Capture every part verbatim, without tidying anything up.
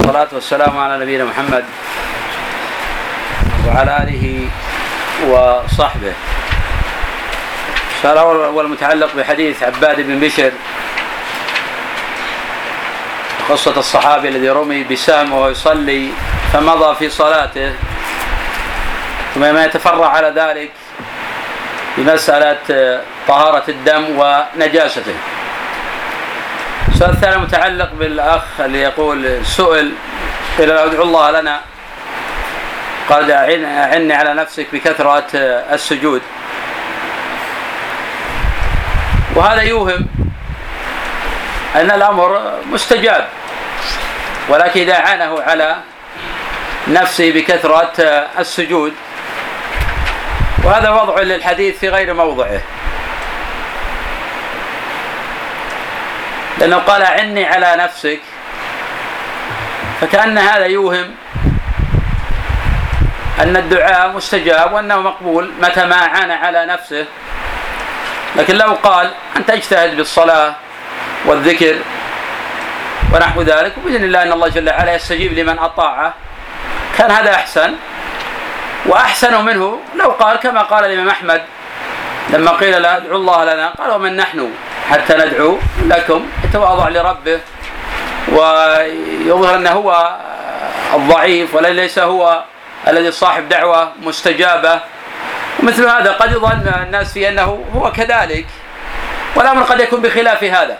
والصلاة والسلام على نبينا محمد وعلى آله وصحبه. السؤال الأول المتعلق بحديث عباد بن بشر، قصة الصحابي الذي رمي بسهم وهو يصلي فمضى في صلاته، ثم ما يتفرع على ذلك بمسألة طهارة الدم ونجاسته. السؤال الثاني متعلق بالأخ اللي يقول سئل قيل له ادعو الله لنا، قال أعني على نفسك بكثرة السجود، وهذا يوهم أن الأمر مستجاب، ولكن إذا عانه على نفسه بكثرة السجود، وهذا وضع للحديث في غير موضعه، لأنه قال أعني على نفسك، فكأن هذا يوهم أن الدعاء مستجاب وأنه مقبول متى ما عان على نفسه. لكن لو قال أنت اجتهد بالصلاة والذكر ونحو ذلك، وبإذن الله أن الله جل وعلا يستجيب لمن أطاعه، كان هذا أحسن. وأحسن منه لو قال كما قال الإمام أحمد لما قيل له ادعو الله لنا، قال ومن نحن حتى ندعو لكم، يتواضع لربه ويظهر أنه هو الضعيف وليس هو الذي صاحب دعوة مستجابة. ومثل هذا قد يظن الناس في أنه هو كذلك، والأمر قد يكون بخلاف هذا.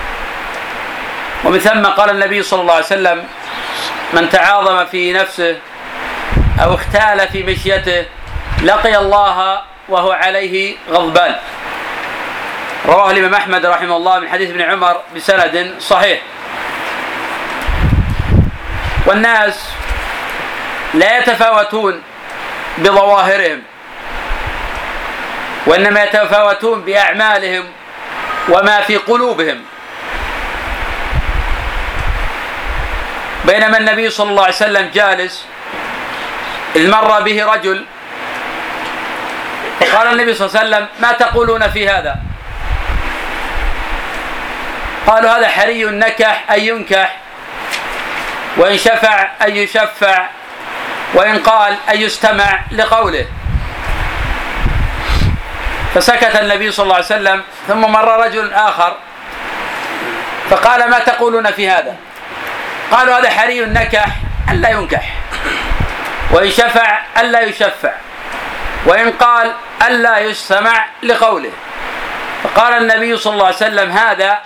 ومن ثم قال النبي صلى الله عليه وسلم من تعاظم في نفسه أو اختال في مشيته لقي الله وهو عليه غضبان، رواه الإمام أحمد رحمه الله من حديث ابن عمر بسند صحيح. والناس لا يتفاوتون بظواهرهم، وإنما يتفاوتون بأعمالهم وما في قلوبهم. بينما النبي صلى الله عليه وسلم جالس إذ مر به رجل، فقال النبي صلى الله عليه وسلم ما تقولون في هذا؟ قالوا هذا حري نكح أن ينكح، وإن شفع أن يشفع، وإن قال أن يستمع لقوله. فسكت النبي صلى الله عليه وسلم، ثم مر رجل آخر فقال ما تقولون في هذا؟ قالوا هذا حري نكح ألا ينكح، وإن شفع ألا يشفع، وإن قال ألا يستمع لقوله. فقال النبي صلى الله عليه وسلم هذا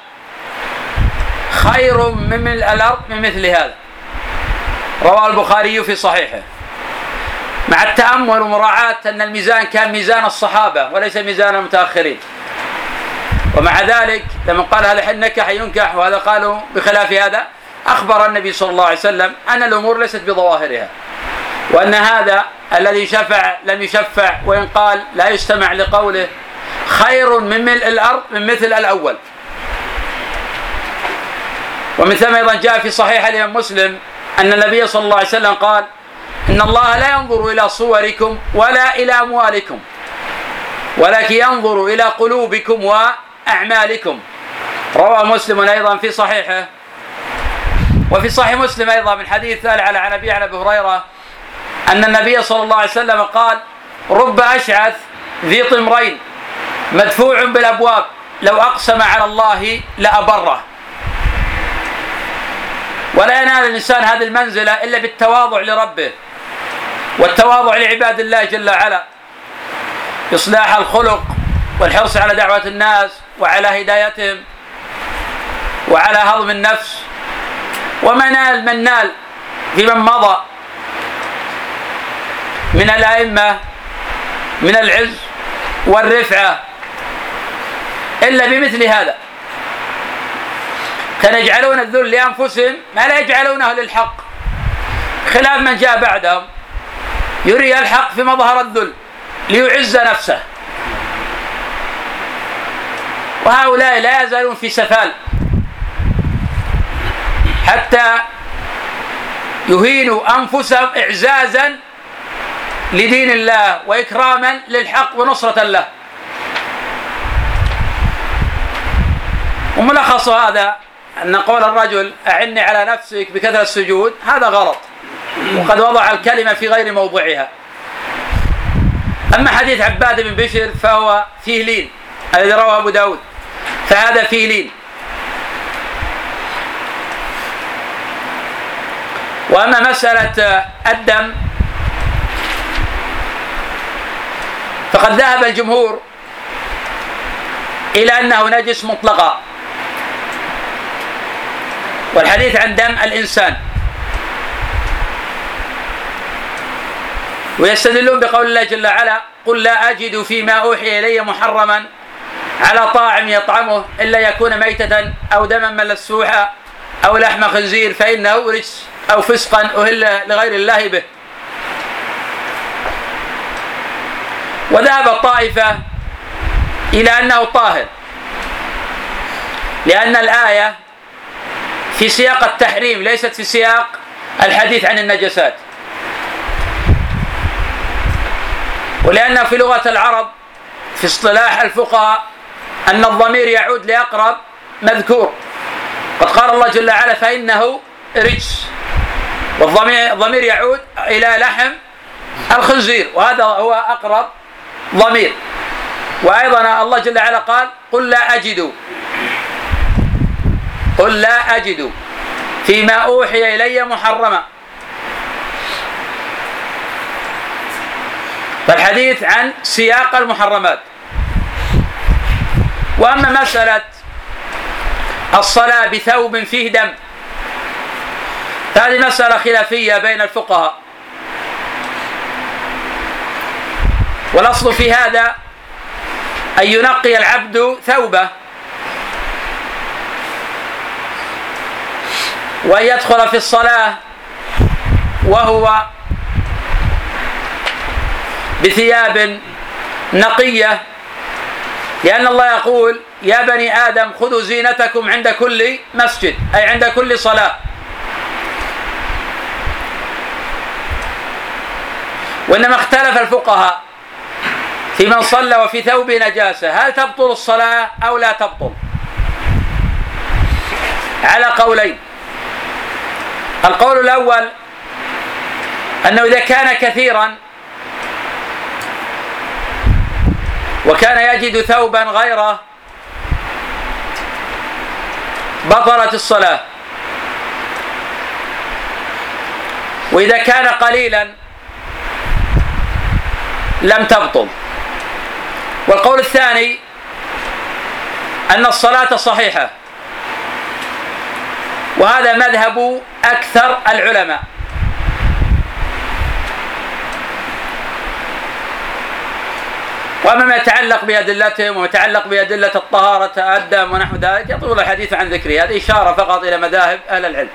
خير من ملء الأرض من مثل هذا، رواه البخاري في صحيحه. مع التأمل ومراعاة أن الميزان كان ميزان الصحابة وليس ميزان المتأخرين، ومع ذلك لما قال هذا حل نكح ينكح وهذا قالوا بخلاف هذا، أخبر النبي صلى الله عليه وسلم أن الأمور ليست بظواهرها، وأن هذا الذي شفع لم يشفع وإن قال لا يستمع لقوله خير من ملء الأرض من مثل الأول. ومن ثم أيضا جاء في صحيح الإمام مسلم أن النبي صلى الله عليه وسلم قال إن الله لا ينظر إلى صوركم ولا إلى أموالكم، ولكن ينظر إلى قلوبكم وأعمالكم، رواه مسلم أيضا في صحيحه. وفي صحيح مسلم أيضا من حديث ثالث عن أبي عن أبي هريرة أن النبي صلى الله عليه وسلم قال رب أشعث ذي طمرين مدفوع بالأبواب لو أقسم على الله لأبره. ولا ينال الإنسان هذه المنزلة إلا بالتواضع لربه والتواضع لعباد الله جل وعلا، إصلاح الخلق والحرص على دعوة الناس وعلى هدايتهم وعلى هضم النفس. وما نال من نال في من مضى من الأئمة من العز والرفعة إلا بمثل هذا، كانوا يجعلون الذل لأنفسهم ما لا يجعلونه للحق، خلاف من جاء بعدهم يري الحق في مظهر الذل ليعز نفسه. وهؤلاء لا يزالون في سفال حتى يهينوا أنفسهم إعزازا لدين الله وإكراما للحق ونصرة له. وملخص هذا أن قول الرجل أعني على نفسك بكثرة السجود هذا غلط، وقد وضع الكلمة في غير موضعها. أما حديث عباد بن بشر فهو فيه لين الذي رواه أبو داود، فهذا فيه لين. وأما مسألة الدم فقد ذهب الجمهور إلى أنه نجس مطلقا، والحديث عن دم الإنسان، ويستدلون بقول الله جل وعلا قل لا أجد فيما أوحي إلي محرما على طاعم يطعمه إلا يكون ميتة أو دما مسفوحا أو لحم خنزير فإنه رجس أو فسقا أهل لغير الله به. وذهب الطائفة إلى أنه طاهر، لأن الآية في سياق التحريم ليست في سياق الحديث عن النجسات، ولأن في لغة العرب في اصطلاح الفقهاء أن الضمير يعود لأقرب مذكور، قد قال الله جل وعلا فإنه رجس، والضمير يعود إلى لحم الخنزير، وهذا هو أقرب ضمير. وأيضا الله جل وعلا قال قل لا أجد قل لا أجد فيما أوحي إلي محرما، فالحديث عن سياق المحرمات. وأما مسألة الصلاة بثوب فيه دم هذه مسألة خلافية بين الفقهاء، والأصل في هذا أن ينقي العبد ثوبه وأن يدخل في الصلاة وهو بثياب نقية، لأن الله يقول يا بني آدم خذوا زينتكم عند كل مسجد، أي عند كل صلاة. وإنما اختلف الفقهاء في من صلى وفي ثوب نجاسة هل تبطل الصلاة أو لا تبطل، على قولين. القول الأول أنه إذا كان كثيرا وكان يجد ثوبا غيره بطلت الصلاة، وإذا كان قليلا لم تبطل. والقول الثاني أن الصلاة صحيحة، وهذا مذهب أكثر العلماء. وأما ما يتعلق بأدلتهم وما يتعلق بأدلة الطهارة الدم ونحو ذلك يطول الحديث عن ذكره، هذه إشارة فقط إلى مذاهب أهل العلم.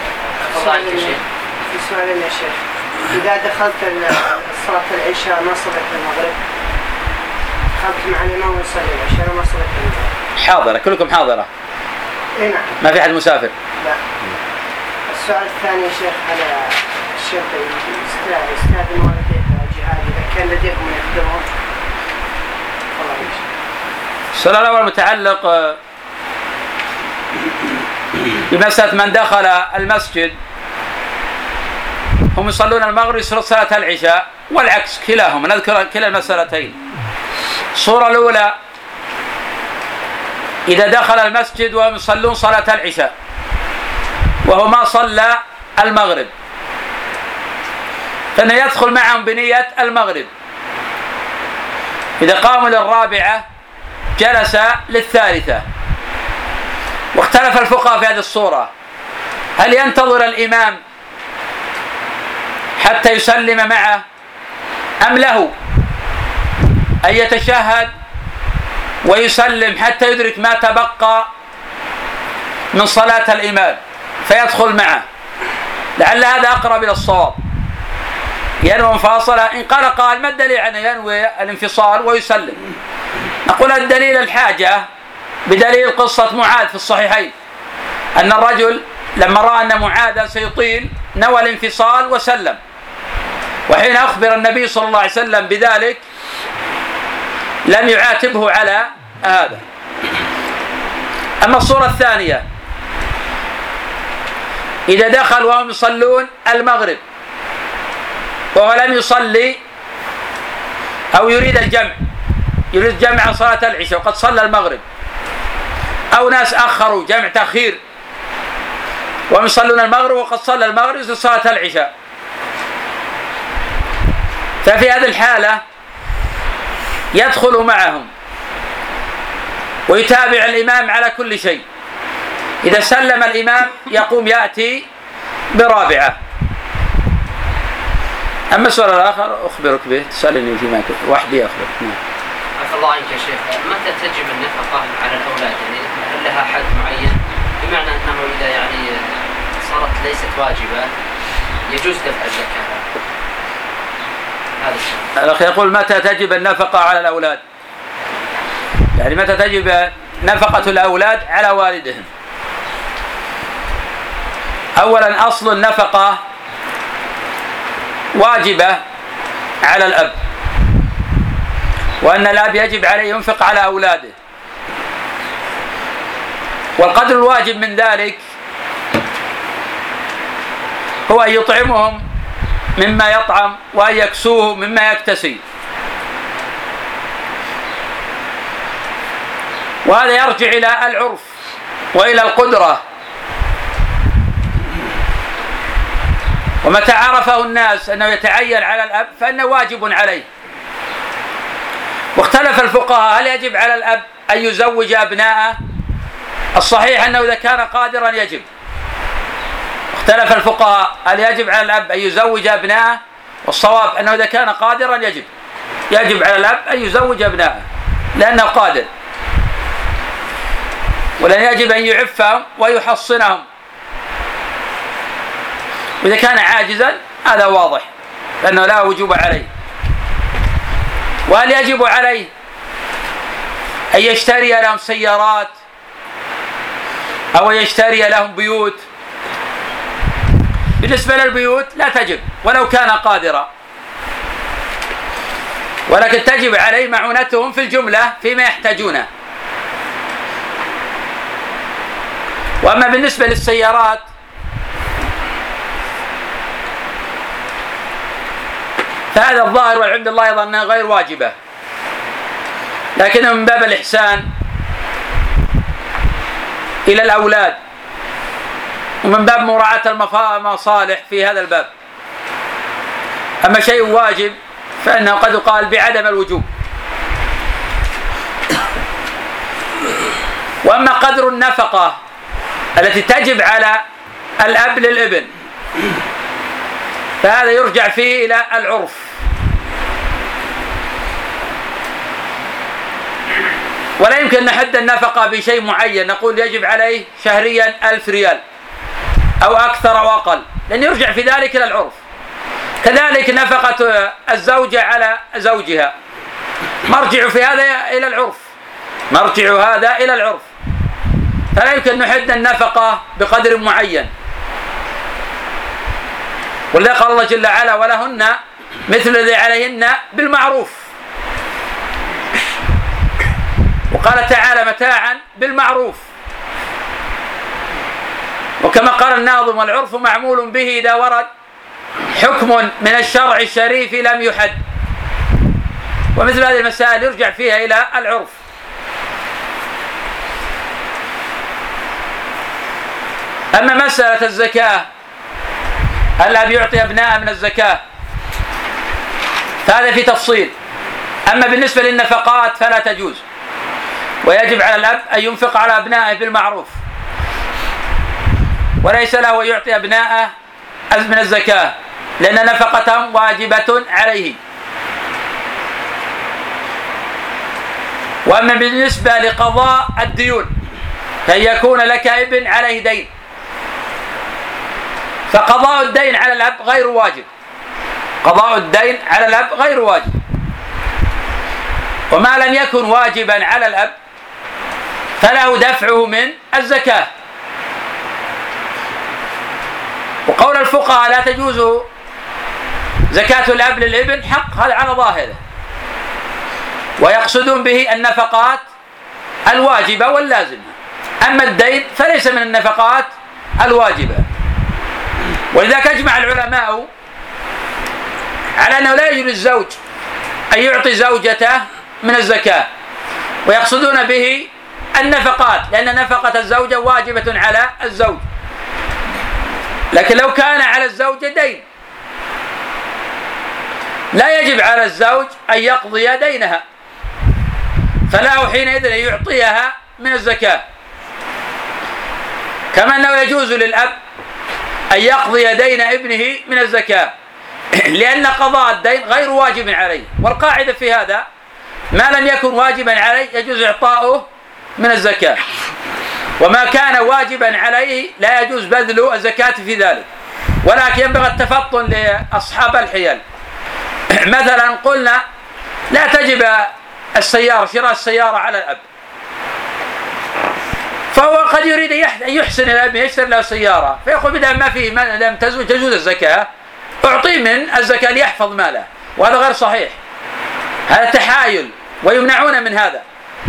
سؤال يا شيخ، إذا دخلت صلاة العشاء ما صليت المغرب، دخلت مع الإمام وصلي العشاء ما صليت المغرب. حاضرة، كلكم حاضرة؟ إيه نعم. ما في أحد مسافر؟ لا. السؤال الثاني يا شيخ على الشرط يستاذن والديك الجهاد إذا كان لديكم يقدرون. السؤال الأول متعلق بمسألة من دخل المسجد هم يصلون المغرب يصلون صلاة العشاء، والعكس كلاهما، نذكر كلا المسألتين. الصورة الأولى إذا دخل المسجد وهم يصلون صلاة العشاء وهو ما صلى المغرب فإنه يدخل معهم بنية المغرب، إذا قاموا للرابعة جلس للثالثة. واختلف الفقهاء في هذه الصورة، هل ينتظر الإمام حتى يسلم معه أم له أن يتشهد ويسلم حتى يدرك ما تبقى من صلاة الإمام فيدخل معه؟ لعل هذا أقرب إلى الصواب، ينوي مفاصلة. إن قال قال ما الدليل أن ينوي الانفصال ويسلم؟ نقول الدليل الحاجة بدليل قصة معاذ في الصحيحين، أن الرجل لما رأى أن معاذا سيطيل نوى الانفصال وسلم، وحين أخبر النبي صلى الله عليه وسلم بذلك لم يعاتبه على هذا. أما الصورة الثانية إذا دخل وهم يصلون المغرب وهو لم يصلي أو يريد الجمع يريد جمع صلاة العشاء وقد صلى المغرب، أو ناس أخروا جمع تأخير وهم يصلون المغرب وقد صلى المغرب يصلي صلاة العشاء، ففي هذه الحالة يدخل معهم ويتابع الإمام على كل شيء. إذا سلم الإمام يقوم يأتي برابعة. أما السؤال الآخر أخبرك به، تسألني فيما وحدي أخبرك. عفى الله عنك يا شيخ، متى تجب النفقة على الأولاد؟ يعني هل لها حد معين؟ بمعنى أنه إذا يعني صارت ليست واجبة يجوز دفع الزكاة. هذا الشيء. الأخ يقول متى تجب النفقة على الأولاد؟ يعني متى تجب نفقة الأولاد على والدهم؟ أولا أصل النفقة واجبة على الأب، وأن الأب يجب عليه ينفق على أولاده، والقدر الواجب من ذلك هو أن يطعمهم مما يطعم وأن يكسوه مما يكتسي، وهذا يرجع إلى العرف وإلى القدرة. ومتى عرفه الناس أنه يتعين على الأب فإنه واجب عليه. واختلف الفقهاء هل يجب على الأب أن يزوج أبناءه؟ الصحيح أنه إذا كان قادرا يجب. اختلف الفقهاء هل يجب على الأب أن يزوج أبناءه؟ والصواب أنه إذا كان قادرا يجب يجب على الأب أن يزوج أبناءه لأنه قادر، ولن يجب أن يعفهم ويحصنهم. وإذا كان عاجزا هذا واضح لأنه لا وجوب عليه. وهل يجب عليه أن يشتري لهم سيارات أو يشتري لهم بيوت؟ بالنسبة للبيوت لا تجب ولو كان قادرا، ولكن تجب عليه معونتهم في الجملة فيما يحتاجونه. وأما بالنسبة للسيارات فهذا الظاهر والعبد الله أيضا أنها غير واجبة، لكنه من باب الإحسان إلى الأولاد ومن باب مراعاة المصالح في هذا الباب. أما شيء واجب فإنه قد يقال بعدم الوجوب. وأما قدر النفقة التي تجب على الأب للابن فهذا يرجع فيه إلى العرف. ولا يمكن نحد النفقة بشيء معين نقول يجب عليه شهريا ألف ريال أو أكثر أو أقل، لأن يرجع في ذلك إلى العرف. كذلك نفقة الزوجة على زوجها مرجع في هذا إلى العرف، مرجع هذا إلى العرف، فلا يمكن نحد النفقة بقدر معين. ولذلك قال الله جل وعلا ولهن مثل الذي عليهن بالمعروف، وقال تعالى متاعا بالمعروف. وكما قال الناظم والعرف معمول به إذا ورد حكم من الشرع الشريف لم يحد. ومثل هذه المسائل يرجع فيها إلى العرف. أما مسألة الزكاة الأب يعطي أبناءه من الزكاة فهذا في تفصيل. أما بالنسبة للنفقات فلا تجوز، ويجب على الأب أن ينفق على أبنائه بالمعروف، وليس له أن يعطي أبناءه من الزكاة لأن نفقتهم واجبة عليه. وأما بالنسبة لقضاء الديون فأن يكون لك ابن عليه دين، فقضاء الدين على الأب غير واجب، قضاء الدين على الأب غير واجب. وما لم يكن واجبا على الأب فله دفعه من الزكاة. وقول الفقهاء لا تجوز زكاة الأب للابن حق، هذا على ظاهره، ويقصدون به النفقات الواجبة واللازمة. أما الدين فليس من النفقات الواجبة. ولذلك أجمع العلماء على أنه لا يجوز للزوج أن يعطي زوجته من الزكاة، ويقصدون به النفقات، لأن نفقة الزوجة واجبة على الزوج. لكن لو كان على الزوجة دين لا يجب على الزوج أن يقضي دينها، فله حينئذ أن يعطيها من الزكاة. كما أنه يجوز للأب أن يقضي دين ابنه من الزكاة، لأن قضاء الدين غير واجب عليه، والقاعدة في هذا ما لم يكن واجبا عليه يجوز إعطاؤه من الزكاة، وما كان واجبا عليه لا يجوز بذل الزكاة في ذلك. ولكن ينبغي التفطن لأصحاب الحيل. مثلا قلنا لا تجب السيارة شراء السيارة على الأب، فهو قد يريد أن يحسن الأب يشتري له سيارة، فيقول بدأ ما فيه ما لم تجوز الزكاة أعطيه من الزكاة ليحفظ ماله، وهذا غير صحيح، هذا تحايل ويمنعون من هذا.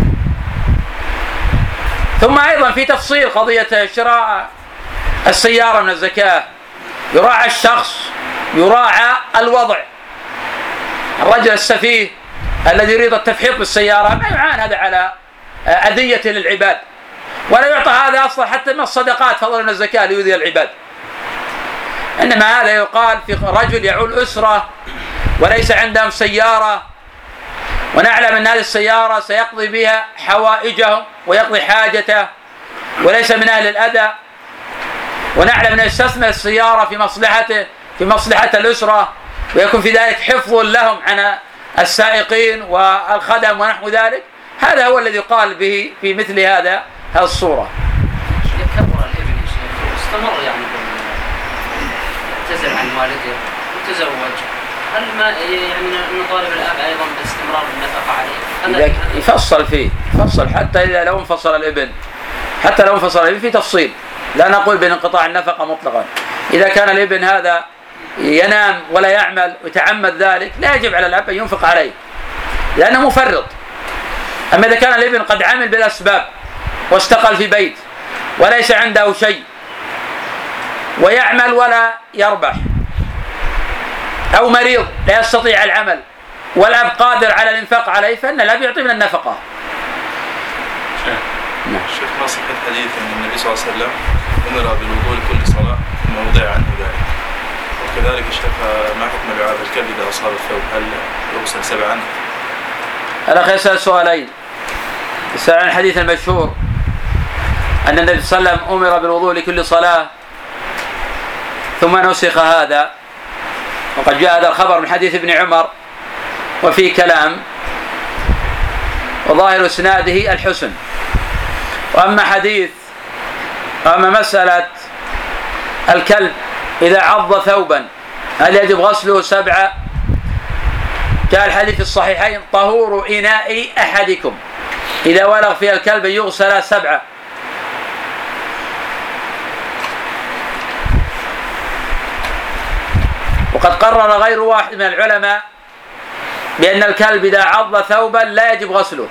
ثم أيضا في تفصيل قضية شراء السيارة من الزكاة، يراعى الشخص، يراعى الوضع. الرجل السفيه الذي يريد التفحيط بالسيارة ما يعان هذا على أذية للعباد، ولا يعطى هذا أصلا حتى من الصدقات فضلا من الزكاة ليؤذي العباد. إنما هذا يقال في رجل يعول أسرة وليس عندهم سيارة، ونعلم أن هذه السيارة سيقضي بها حوائجهم ويقضي حاجته وليس من أهل الأذى، ونعلم أن يستثمر السيارة في مصلحته في مصلحة الأسرة، ويكون في ذلك حفظ لهم عن السائقين والخدم ونحو ذلك. هذا هو الذي قال به في مثل هذا هذه الصورة. كبر الابن يا شيخ واستمر يعني اعتزل عن والده وتزوج، هل ما يعني نطالب الاب ايضا باستمرار النفقه عليه؟ إذا يفصل فيه يفصل حتى اذا لو انفصل الابن، حتى لو انفصل الابن في تفصيل، لا نقول بانقطاع النفقه مطلقا. اذا كان الابن هذا ينام ولا يعمل ويتعمد ذلك لا يجب على الاب ان ينفق عليه لانه مفرط. اما اذا كان الابن قد عمل بالاسباب واستقل في بيت وليس عنده شيء ويعمل ولا يربح، أو مريض لا يستطيع العمل والأب قادر على الإنفاق عليه، فإن الأب يعطي من النفقة. الشيخ ما صحة حديث أن النبي صلى الله عليه وسلم أمر بالوضوء لكل صلاة ثم وضع عنه ذلك، وكذلك الشيخ ما حكم لعاب الكلب إذا أصاب الثوب، هل يغسل سبعا؟ الأخ يسأل سؤالين. يسأل عن الحديث المشهور أن النبي صلى الله عليه وسلم أمر بالوضوء لكل صلاة ثم نسخ هذا، وقد جاء هذا الخبر من حديث ابن عمر وفيه كلام، وظاهر اسناده الحسن. وأما حديث وأما مسألة الكلب إذا عض ثوبا هل يجب غسله سبعة؟ جاء الحديث في الصحيحين طهور إناء أحدكم إذا ولغ فيها الكلب يغسل سبعة. وقد قرر غير واحد من العلماء بأن الكلب إذا عض ثوبا لا يجب غسله،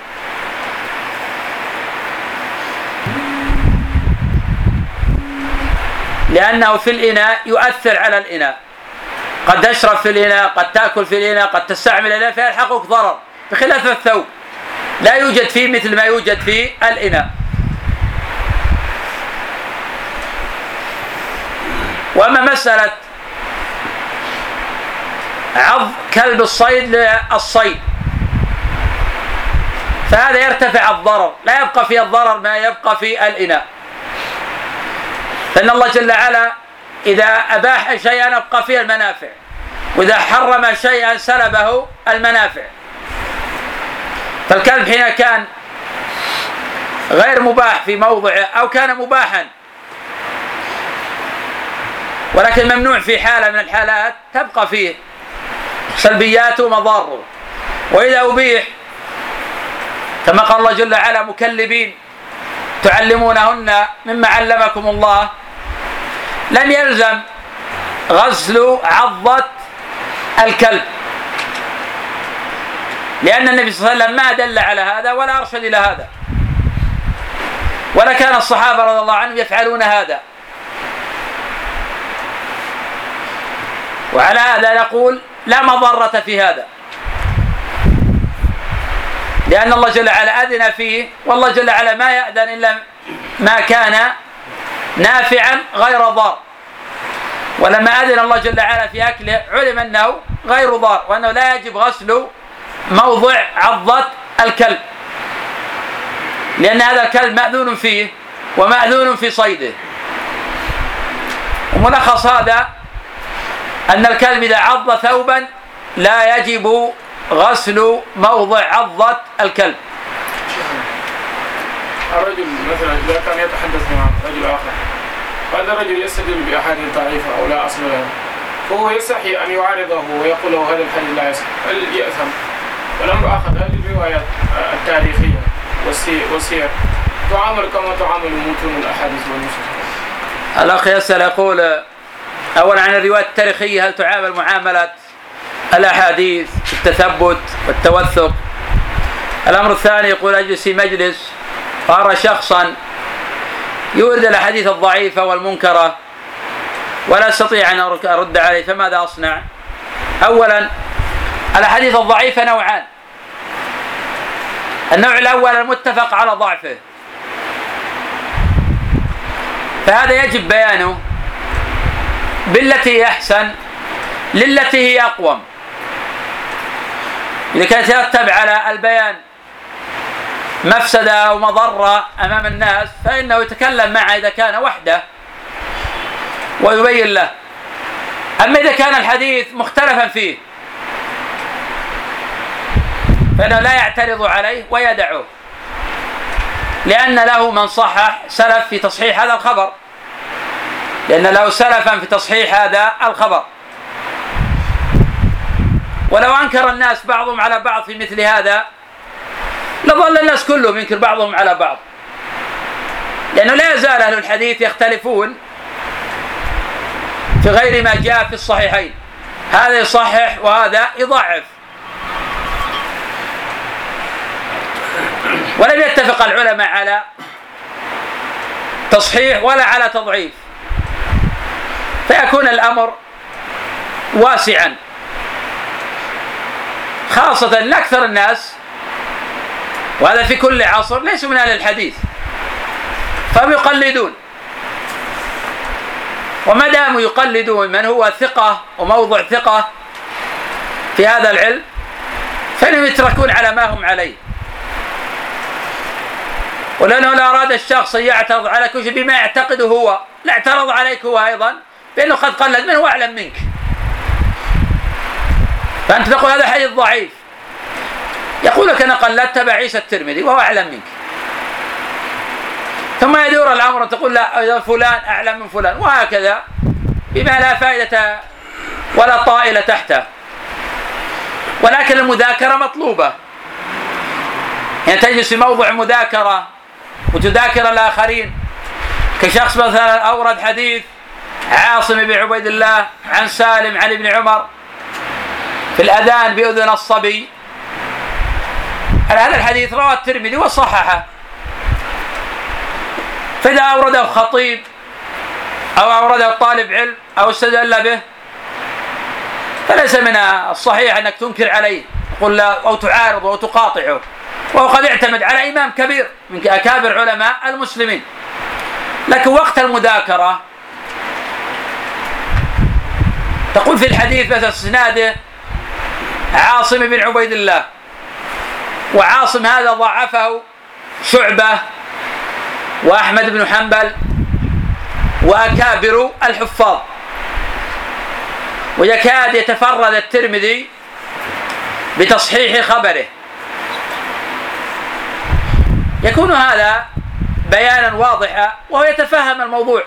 لأنه في الإناء يؤثر على الإناء، قد تشرب في الإناء، قد تأكل في الإناء، قد تستعمل الإناء فيلحقك ضرر، بخلاف الثوب لا يوجد فيه مثل ما يوجد في الإناء. وأما مسألة عض كلب الصيد للصيد فهذا يرتفع الضرر، لا يبقى في الضرر ما يبقى في الإناء، فإن الله جل وعلا إذا أباح شيئا أبقى فيه المنافع، وإذا حرم شيئا سلبه المنافع. فالكلب حين كان غير مباح في موضعه أو كان مباحا ولكن ممنوع في حالة من الحالات تبقى فيه سلبياته ومضاره. وإذا أبيح كما قال الله جل وعلا مكلبين تعلمونهن مما علمكم الله، لم يلزم غسل عضة الكلب، لأن النبي صلى الله عليه وسلم ما دل على هذا ولا أرشد إلى هذا، ولا كان الصحابة رضي الله عنهم يفعلون هذا. وعلى هذا نقول لا مضرة في هذا، لأن الله جل وعلا أذن فيه، والله جل وعلا ما يأذن إلا ما كان نافعا غير ضار. ولما أذن الله جل وعلا في أكله علم أنه غير ضار، وأنه لا يجب غسل موضع عضة الكلب، لأن هذا الكلب مأذون فيه ومأذون في صيده. وملخص هذا أن الكلب إذا عض ثوبا لا يجب غسل موضع عضة الكلب. الرجل مثلا إذا كان يتحدث مع رجل آخر، هذا الرجل يستدل بأحاديث ضعيفة أو لا أصل لها، فهو يستحي أن يعارضه ويقول له هذا الحديث لا يصح، هل يأثم؟ والأمر آخر، هذه الروايات التاريخية والسير تعامل كما تعامل متون الأحاديث والنصوص؟ الأخ يسأل يقول أولا عن الروايات التاريخية هل تعامل معاملة الأحاديث التثبت والتوثق؟ الأمر الثاني يقول أجلس في مجلس وأرى شخصا يورد الأحاديث الضعيفة والمنكرة ولا أستطيع أن أرد عليه، فماذا أصنع؟ أولا الأحاديث الضعيفة نوعان، النوع الأول المتفق على ضعفه، فهذا يجب بيانه بالتي هي أحسن للتي هي أقوم. إذا كانت يرتب على البيان مفسدة أو مضرة أمام الناس فإنه يتكلم معه إذا كان وحده ويبين له. أما إذا كان الحديث مختلفا فيه فإنه لا يعترض عليه ويدعه، لأن له من صحح سلف في تصحيح هذا الخبر، لأن له سلفا في تصحيح هذا الخبر. ولو أنكر الناس بعضهم على بعض في مثل هذا لظل الناس كلهم ينكر بعضهم على بعض، لأنه لا يزال أهل الحديث يختلفون في غير ما جاء في الصحيحين، هذا يصحح وهذا يضعف. ولم يتفق العلماء على تصحيح ولا على تضعيف، فيكون الأمر واسعا، خاصة أن أكثر الناس وهذا في كل عصر ليسوا من أهل الحديث، فهم يقلدون، وما داموا يقلدون من هو ثقة وموضع ثقة في هذا العلم فإنهم يتركون على ما هم عليه. ولأنه لا أراد الشخص أن يعترض على كل شيء بما يعتقده هو، لا اعترض عليك هو أيضا بأنه قد قلد منه وأعلم منك، فأنت تقول هذا حديث ضعيف، يقول لك أنا قلدت تبع عيسى الترمذي وهو أعلم منك، ثم يدور الأمر تقول لا فلان أعلم من فلان، وهكذا بما لا فائدة ولا طائلة تحته. ولكن المذاكرة مطلوبة، يعني تجلس في موضع مذاكرة وتذاكر الآخرين، كشخص مثلا أورد حديث عاصم بن عبيد الله عن سالم عن ابن عمر في الأذان بأذن الصبي، هذا الحديث رواه الترمذي وصححه، فإذا أورده خطيب أو أورده طالب علم أو استدل به فليس من الصحيح أنك تنكر عليه تقول لا أو تعارضه أو تقاطعه، وهو قد يعتمد على إمام كبير من أكابر علماء المسلمين. لكن وقت المذاكرة تقول في الحديث مثل اسناده عاصم بن عبيد الله، وعاصم هذا ضعفه شعبة وأحمد بن حنبل وأكابر الحفاظ، ويكاد يتفرد الترمذي بتصحيح خبره. يكون هذا بيانا واضحا وهو يتفهم الموضوع،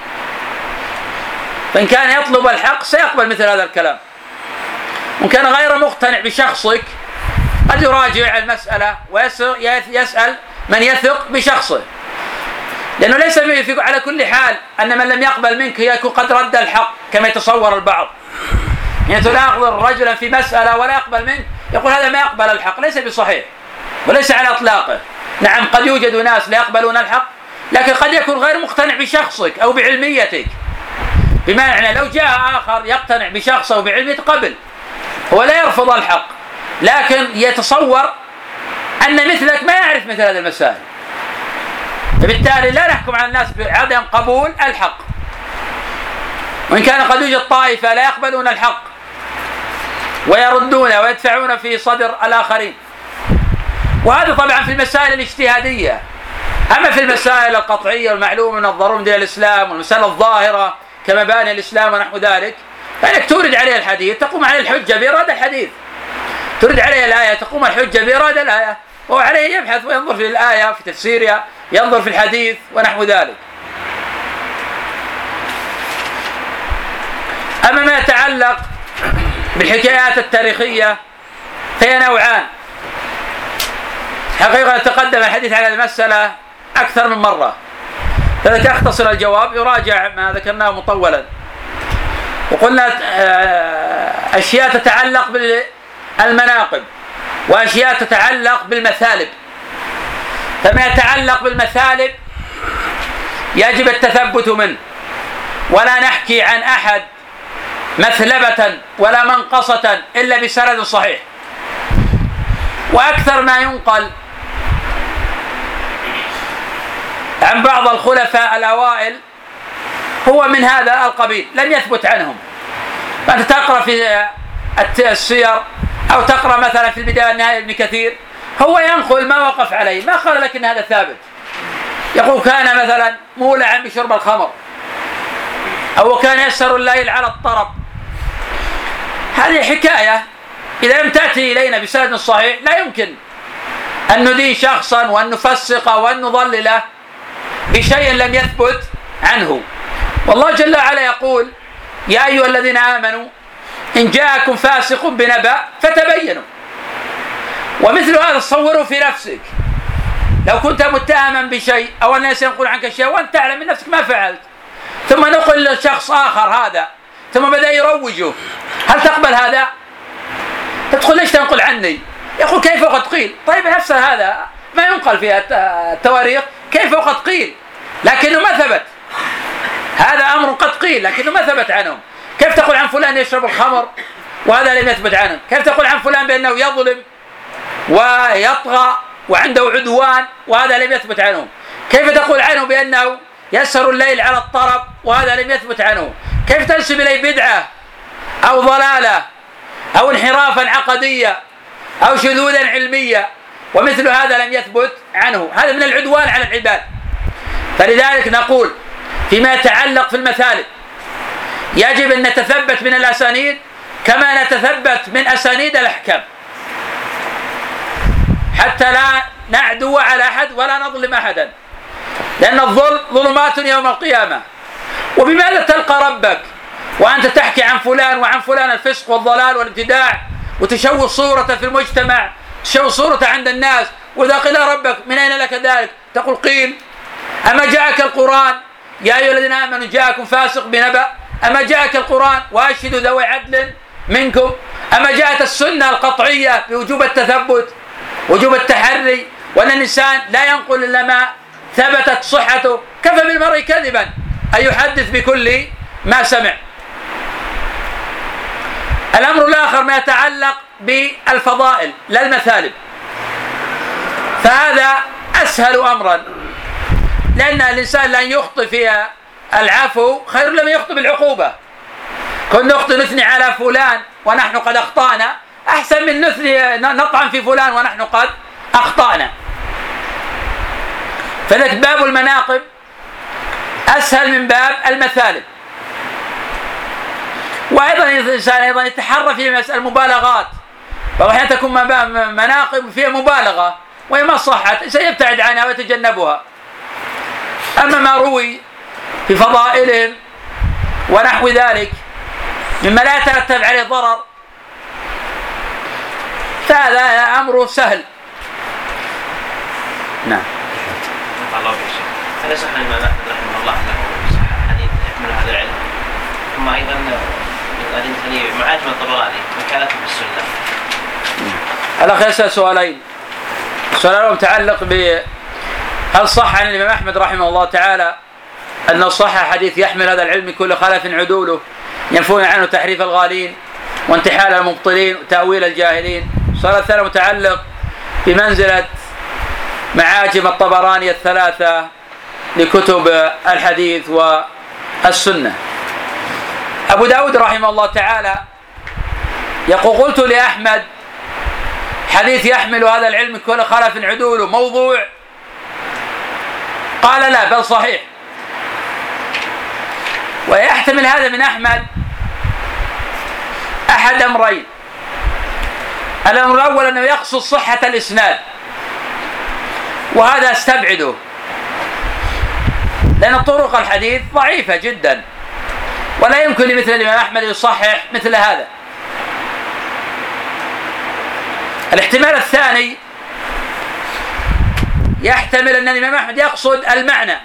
فإن كان يطلب الحق سيقبل مثل هذا الكلام، وإن كان غير مقتنع بشخصك قد يراجع المسألة ويسأل من يثق بشخصه، لأنه ليس يفيق على كل حال أن من لم يقبل منك يكون قد رد الحق كما يتصور البعض، يعني تناقض رجلا في مسألة ولا يقبل منك يقول هذا ما يقبل الحق، ليس بصحيح وليس على إطلاقه. نعم قد يوجد ناس لا يقبلون الحق، لكن قد يكون غير مقتنع بشخصك أو بعلميتك، بمعنى لو جاء آخر يقتنع بشخصه وبعلمه قبل، هو لا يرفض الحق لكن يتصور أن مثلك ما يعرف مثل هذه المسائل، فبالتالي لا نحكم على الناس بعدم قبول الحق، وإن كان قد يوجد طائفة لا يقبلون الحق ويردون ويدفعون في صدر الآخرين، وهذا طبعا في المسائل الاجتهادية. أما في المسائل القطعية والمعلومة من الضرورة دين الإسلام والمسائل الظاهرة كمباني الإسلام ونحو ذلك، فإنك تورد عليه الحديث تقوم عليه الحجة بإرادة الحديث، تورد عليه الآية تقوم الحجة بإرادة الآية، وهو عليه يبحث وينظر في الآية في تفسيرها، ينظر في الحديث ونحو ذلك. أما ما يتعلق بالحكايات التاريخية فهي نوعان. حقيقة تقدم الحديث على المسألة أكثر من مرة، فلذلك أختصر الجواب يراجع ما ذكرناه مطولا. وقلنا أشياء تتعلق بالمناقب وأشياء تتعلق بالمثالب. فما يتعلق بالمثالب يجب التثبت منه، ولا نحكي عن أحد مثلبة ولا منقصة إلا بسند صحيح. وأكثر ما ينقل عن بعض الخلفاء الأوائل هو من هذا القبيل، لم يثبت عنهم. فأنت تقرأ في السير أو تقرأ مثلا في البداية والنهاية ابن كثير، هو ينقل ما وقف عليه، ما قال لك إن هذا ثابت. يقول كان مثلا مولعا بشرب الخمر، أو كان يسر الليل على الطرب. هذه حكاية إذا لم تأتي إلينا بسند صحيح لا يمكن أن ندين شخصا وأن نفسقه وأن نضلله بشيء لم يثبت عنه. والله جل وعلا يقول يا أيها الذين آمنوا إن جاءكم فاسق بنبأ فتبينوا. ومثل هذا تصوره في نفسك، لو كنت متهما بشيء أو الناس ينقل عنك شيء وأنت تعلم من نفسك ما فعلت، ثم نقل لشخص آخر هذا ثم بدأ يروجه، هل تقبل هذا؟ تدخل ليش تنقل عني؟ يقول كيف وقد قيل. طيب نفس هذا ما ينقل في التواريخ كيف وقد قيل، لكنه ما ثبت. هذا أمر قد قيل لكنه ما ثبت عنهم. كيف تقول عن فلان يشرب الخمر وهذا لم يثبت عنه؟ كيف تقول عن فلان بأنه يظلم ويطغى وعنده عدوان وهذا لم يثبت عنه؟ كيف تقول عنه بأنه يسهر الليل على الطرب وهذا لم يثبت عنه؟ كيف تنسب إليه بدعة أو ضلالة أو انحرافا عقدية أو شذوذا علمية ومثل هذا لم يثبت عنه؟ هذا من العدوان على العباد. فلذلك نقول فيما يتعلق في المثالب يجب أن نتثبت من الأسانيد كما نتثبت من أسانيد الأحكام، حتى لا نعدو على أحد ولا نظلم أحدا، لأن الظلم ظلمات يوم القيامة. وبماذا تلقى ربك وأنت تحكي عن فلان وعن فلان الفسق والضلال والابتداع وتشوه صورة في المجتمع، تشوه صورة عند الناس، وإذا قيل ربك من أين لك ذلك تقول قيل. أما جاءك القرآن يا أيها الذين آمنوا جاءكم فاسق بنبأ، أما جاءك القرآن وأشهدوا ذوي عدل منكم، أما جاءت السنة القطعية بوجوب التثبت وجوب التحري وأن الإنسان لا ينقل إلا ما ثبتت صحته. كفى بالمرء كذبا أن يحدث بكل ما سمع. الأمر الآخر ما يتعلق بالفضائل لا المثالب، فهذا أسهل أمرا، لأن الإنسان لن يخطئ فيها العفو خير لما يخطئ بالعقوبة. كن نخطئ نثني على فلان ونحن قد أخطأنا أحسن من نثني نطعن في فلان ونحن قد أخطأنا. فذلك باب المناقب أسهل من باب المثالب. وأيضا الإنسان أيضا يتحرى في مسألة المبالغات، فأحيانا تكون مناقب فيها مبالغة وهي ما صحت سيبتعد عنها ويتجنبها. أما ما روي في فضائلهم ونحو ذلك مما لا يترتب عليه ضرر فهذا أمره سهل. نعم. الله يشفيك. هل يصح الإمام أحمد رحمه الله له صح حديث يحمل هذا العلم؟ ثم أيضا من الحديث معاجم الطبراني وكالته بالسنة. الأخ يسأل سؤالين. السؤال الأول متعلق ب هل صح عن الإمام أحمد رحمه الله تعالى أن صح حديث يحمل هذا العلم كل خلف عدوله ينفون عنه تحريف الغالين وانتحال المبطلين وتأويل الجاهلين. السؤال الثاني متعلق بمنزلة معاجم الطبراني الثلاثة لكتب الحديث والسنة. أبو داود رحمه الله تعالى يقول قلت لأحمد حديث يحمل هذا العلم كل خلف عدوله موضوع؟ قال لا بل صحيح. ويحتمل هذا من أحمد أحد أمرين. الأمر الأول أنه يقصد صحة الإسناد، وهذا استبعده لأن طرق الحديث ضعيفة جدا ولا يمكن لمثل الإمام أحمد يصحح مثل هذا. الاحتمال الثاني يحتمل أن الإمام أحمد يقصد المعنى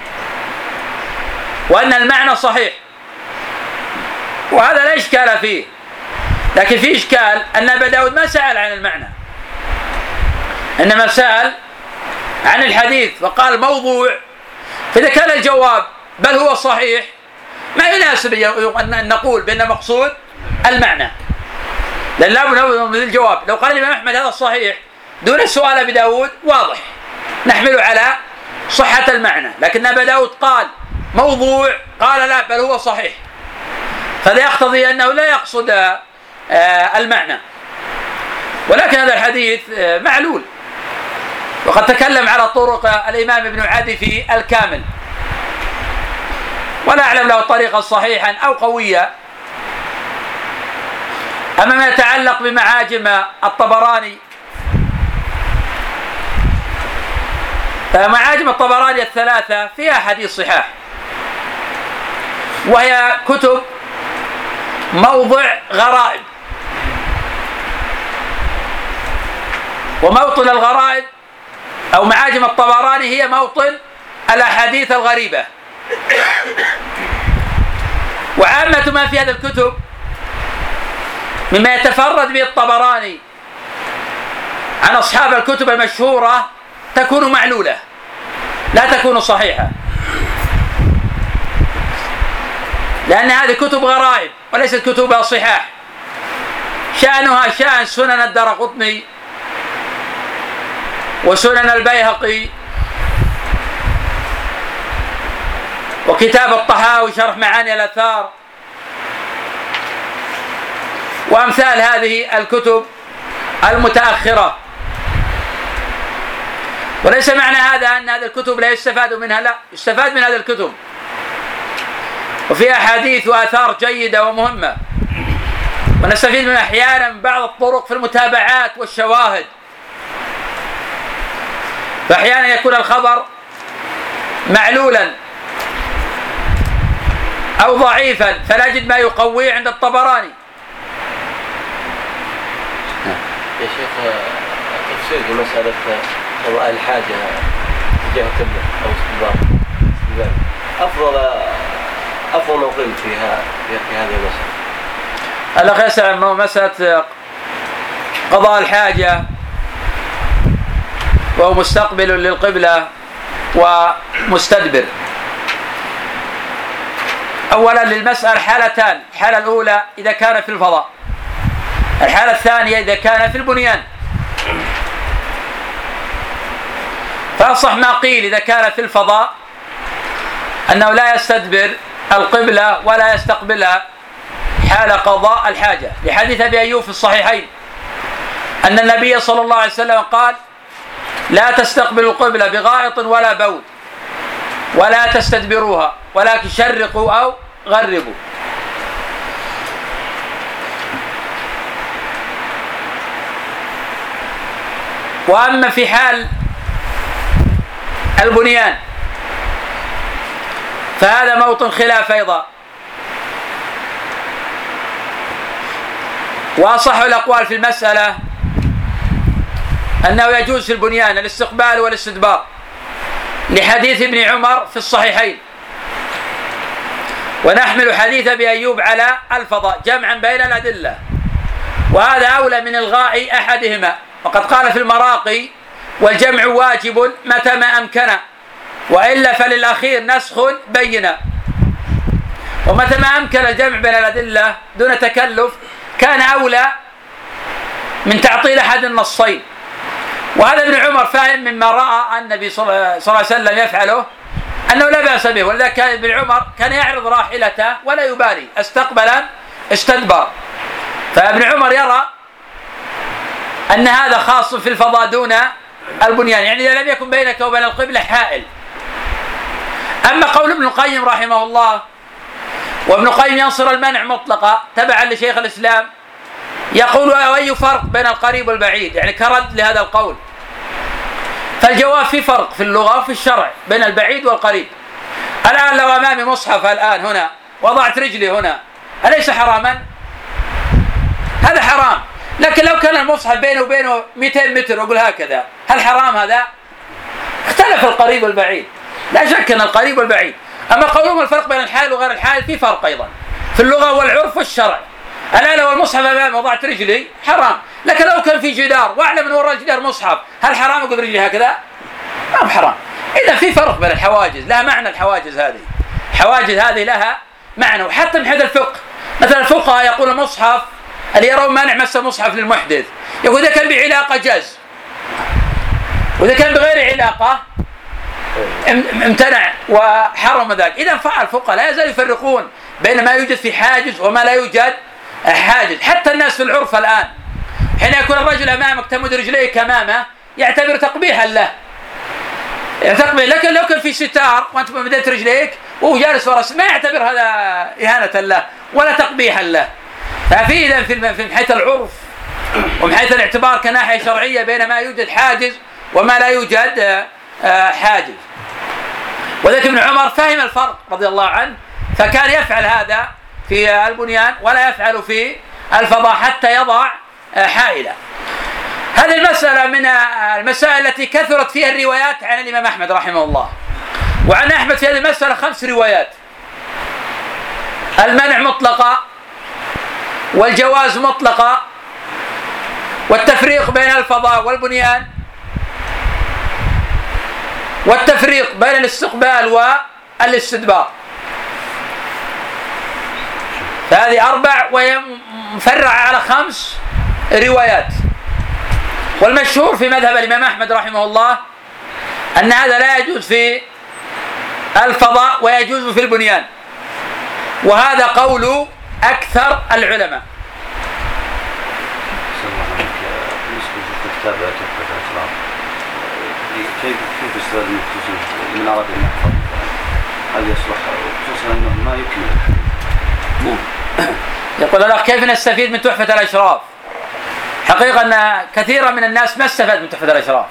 وأن المعنى صحيح، وهذا لا إشكال فيه. لكن في إشكال أن أبا داود ما سأل عن المعنى، إنما سأل عن الحديث وقال موضوع. فإذا كان الجواب بل هو صحيح ما يناسب أن نقول بأن مقصود المعنى، لأن لا بد من الجواب. لو قال الإمام أحمد هذا الصحيح دون السؤال أبي داود واضح نحمله على صحة المعنى، لكن أبا داود قال موضوع قال لا بل هو صحيح، فهذا يقتضي أنه لا يقصد المعنى. ولكن هذا الحديث معلول، وقد تكلم على طرق الإمام ابن عدي في الكامل، ولا أعلم له طريقا صحيحا أو قوية. أما ما يتعلق بمعاجم الطبراني، فمعاجم الطبراني الثلاثة فيها حديث صحاح، وهي كتب موضع غرائب، وموطن الغرائب أو معاجم الطبراني هي موطن الأحاديث الغريبة. وعامة ما في هذه الكتب مما يتفرد به الطبراني عن أصحاب الكتب المشهورة تكون معلولة لا تكون صحيحة، لأن هذه كتب غرائب وليست كتب صحاح. شأنها شأن سنن الدارقطني وسنن البيهقي وكتاب الطحاوي شرح معاني الآثار وأمثال هذه الكتب المتأخرة. وليس معنى هذا أن هذه الكتب لا يستفاد منها، لا، يستفاد من هذه الكتب، وفيها أحاديث وآثار جيدة ومهمة، ونستفيد من أحيانا بعض الطرق في المتابعات والشواهد. فأحيانا يكون الخبر معلولا أو ضعيفا فلا يجد ما يقويه عند الطبراني. يا شيخ التفسير في مسألة قضاء الحاجة تجاه القبلة أو استدبار أفضل أفضل موقف فيها في هذه المسألة. الأخ يسأل عن مسألة قضاء الحاجة وهو مستقبل للقبلة ومستدبر. أولا للمسألة حالتان، الحالة الأولى إذا كان في الفضاء، الحالة الثانية إذا كان في البنيان. فأصح ما قيل إذا كان في الفضاء أنه لا يستدبر القبلة ولا يستقبلها حال قضاء الحاجة، لحديث أبي أيوب في الصحيحين أن النبي صلى الله عليه وسلم قال لا تستقبلوا القبلة بغائط ولا بول ولا تستدبروها ولكن شرقوا أو غربوا. وأما في حال البنيان فهذا موطن خلاف أيضا، وأصح الأقوال في المسألة أنه يجوز في البنيان الاستقبال والاستدبار لحديث ابن عمر في الصحيحين، ونحمل حديث أبي أيوب على الفضاء جمعا بين الأدلة، وهذا أولى من إلغاء أحدهما. وقد قال في المراقي والجمع واجب متى ما أمكن وإلا فللأخير نسخ بينة. ومتى ما أمكن الجمع بين الأدلة دون تكلف كان أولى من تعطيل أحد النصين. وهذا ابن عمر فاهم مما رأى النبي صلى الله عليه وسلم يفعله أنه لا بأس به، ولذلك كان ابن عمر كان يعرض راحلته ولا يبالي، استقبلا استدبر. فابن عمر يرى أن هذا خاص في الفضاء دون البنيان، يعني إذا لم يكن بينك وبين القبلة حائل. أما قول ابن القيم رحمه الله، وابن القيم ينصر المنع مطلقا تبعا لشيخ الإسلام، يقول أي فرق بين القريب والبعيد، يعني كرد لهذا القول. فالجواب في فرق في اللغة وفي الشرع بين البعيد والقريب. الآن لو أمامي مصحف الآن هنا وضعت رجلي هنا أليس حراما؟ هذا حرام. لكن لو كان المصحف بينه وبينه مئتين متر وأقول هكذا، هل حرام هذا؟ اختلف القريب والبعيد، لا شك أن القريب والبعيد. أما قولهم الفرق بين الحائل وغير الحائل في فرق أيضا في اللغة والعرف والشرع. الآن لو المصحف أمامي وضعت رجلي حرام، لكن لو كان في جدار وأعلم من وراء الجدار مصحف، هل حرام أقول رجلي هكذا؟ ما هو حرام. إذا في فرق بين الحواجز، لها معنى الحواجز هذه، الحواجز هذه لها معنى. وحتى من حيث الفقه، مثلا الفقهاء يقول المصحف اللي يرون مانع مس المصحف للمحدث، يقول إذا كان بعلاقة جاز، وإذا كان بغير علاقة امتنع وحرم ذلك. إذا فعل الفقهاء لا يزال يفرقون بين ما يوجد في حاجز وما لا يوجد حاجز. حتى الناس في العرف الآن حين يكون الرجل أمامك تمد رجليك أمامه يعتبر تقبيحا له، يعتبر. لكن لو كان في ستار وأنت مدت رجليك وهو جالس وراء ما يعتبر هذا إهانة له ولا تقبيحا له. ففي إذن في حيث العرف ومن حيث الاعتبار كناحية شرعية بين ما يوجد حاجز وما لا يوجد حاجز. وذلك ابن عمر فهم الفرق رضي الله عنه، فكان يفعل هذا في البنيان ولا يفعل في الفضاء حتى يضع حائلا. هذه المسألة من المسائل التي كثرت فيها الروايات عن الإمام أحمد رحمه الله. وعن أحمد في هذه المسألة خمس روايات: المنع مطلقا، والجواز مطلقا، والتفريق بين الفضاء والبنيان، والتفريق بين الاستقبال والاستدبار. فهذه أربع وهي مفرعة على خمس روايات. والمشهور في مذهب الإمام أحمد رحمه الله أن هذا لا يجوز في الفضاء ويجوز في البنيان، وهذا قول أكثر العلماء. كيف كيف استفاد من الخصوص من أراد أن يحفظ هل يصلح، خصوصا أنه ما يكمل. يقول الأخ كيف نستفيد من تحفة الأشراف؟ حقيقة أن كثيرا من الناس ما استفاد من تحفة الأشراف.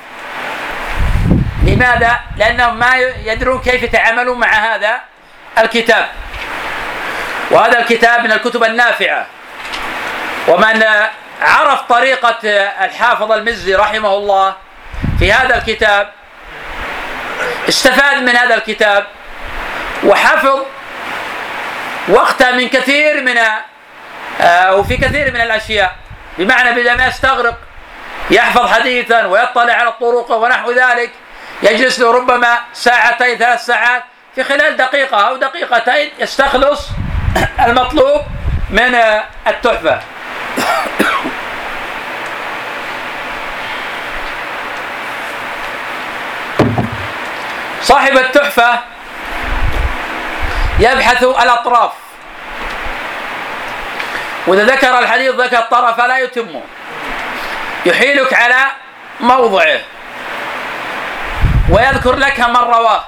لماذا؟ لأنهم ما يدرون كيف يتعاملون مع هذا الكتاب. وهذا الكتاب من الكتب النافعة، ومن عرف طريقة الحافظ المزي رحمه الله في هذا الكتاب استفاد من هذا الكتاب وحفظ وقته من كثير من آه وفي كثير من الأشياء، بمعنى بدل ما يستغرق يحفظ حديثا ويطلع على الطرق ونحو ذلك يجلس له ربما ساعتين ثلاث ساعات، في خلال دقيقة أو دقيقتين يستخلص المطلوب من آه التحفة. صاحب التحفة يبحث الأطراف، وإذا ذكر الحديث ذكر الطرف لا يتمه، يحيلك على موضعه ويذكر لك من رواه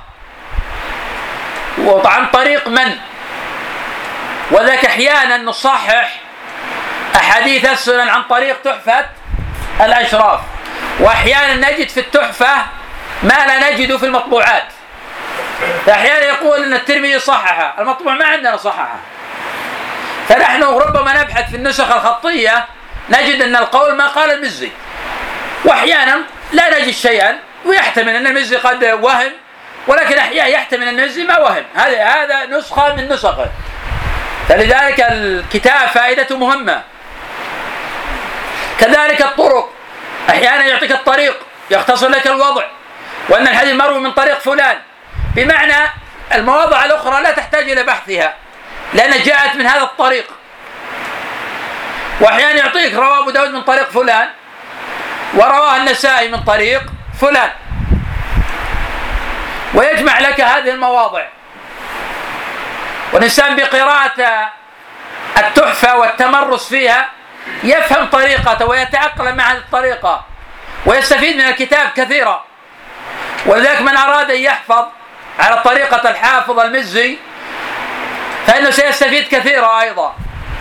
وعن طريق من. وذاك أحيانا نصحح أحاديث السنن عن طريق تحفة الأشراف، وأحيانا نجد في التحفة ما لا نجد في المطبوعات. فأحيانا يقول أن الترمذي صححه، المطبوع ما عندنا صححه. فنحن ربما نبحث في النسخ الخطية نجد أن القول ما قال المزي، وأحيانا لا نجد شيئا، ويحتمل أن المزي قد وهم، ولكن أحيانا يحتمل أن المزي ما وهم. هذا هذا نسخة من نسخه. فلذلك الكتاب فائدته مهمة. كذلك الطرق، أحيانا يعطيك الطريق يختصر لك الوضع، وأن الحديث مروي من طريق فلان، بمعنى المواضع الأخرى لا تحتاج إلى بحثها لأنها جاءت من هذا الطريق. وأحيانا يعطيك رواه أبو داود من طريق فلان ورواه النسائي من طريق فلان، ويجمع لك هذه المواضع. والإنسان بقراءة التحفة والتمرس فيها يفهم طريقته ويتأقلم مع هذه الطريقة ويستفيد من الكتاب كثيرا. ولذلك من أراد أن يحفظ على طريقة الحافظ المزي فإنه سيستفيد كثيرا أيضا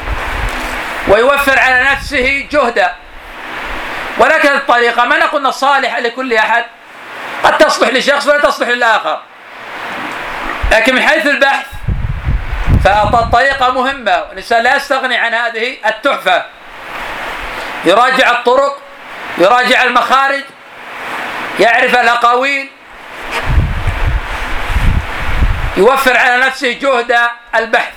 ويوفر على نفسه جهدا. ولكن الطريقة ما نقول صالحة لكل أحد، قد تصلح لشخص ولا تصلح للآخر، لكن من حيث البحث فالطريقة مهمة والإنسان لا يستغني عن هذه التحفة. يراجع الطرق، يراجع المخارج، يعرف الأقاويل، يوفر على نفسه جهد البحث.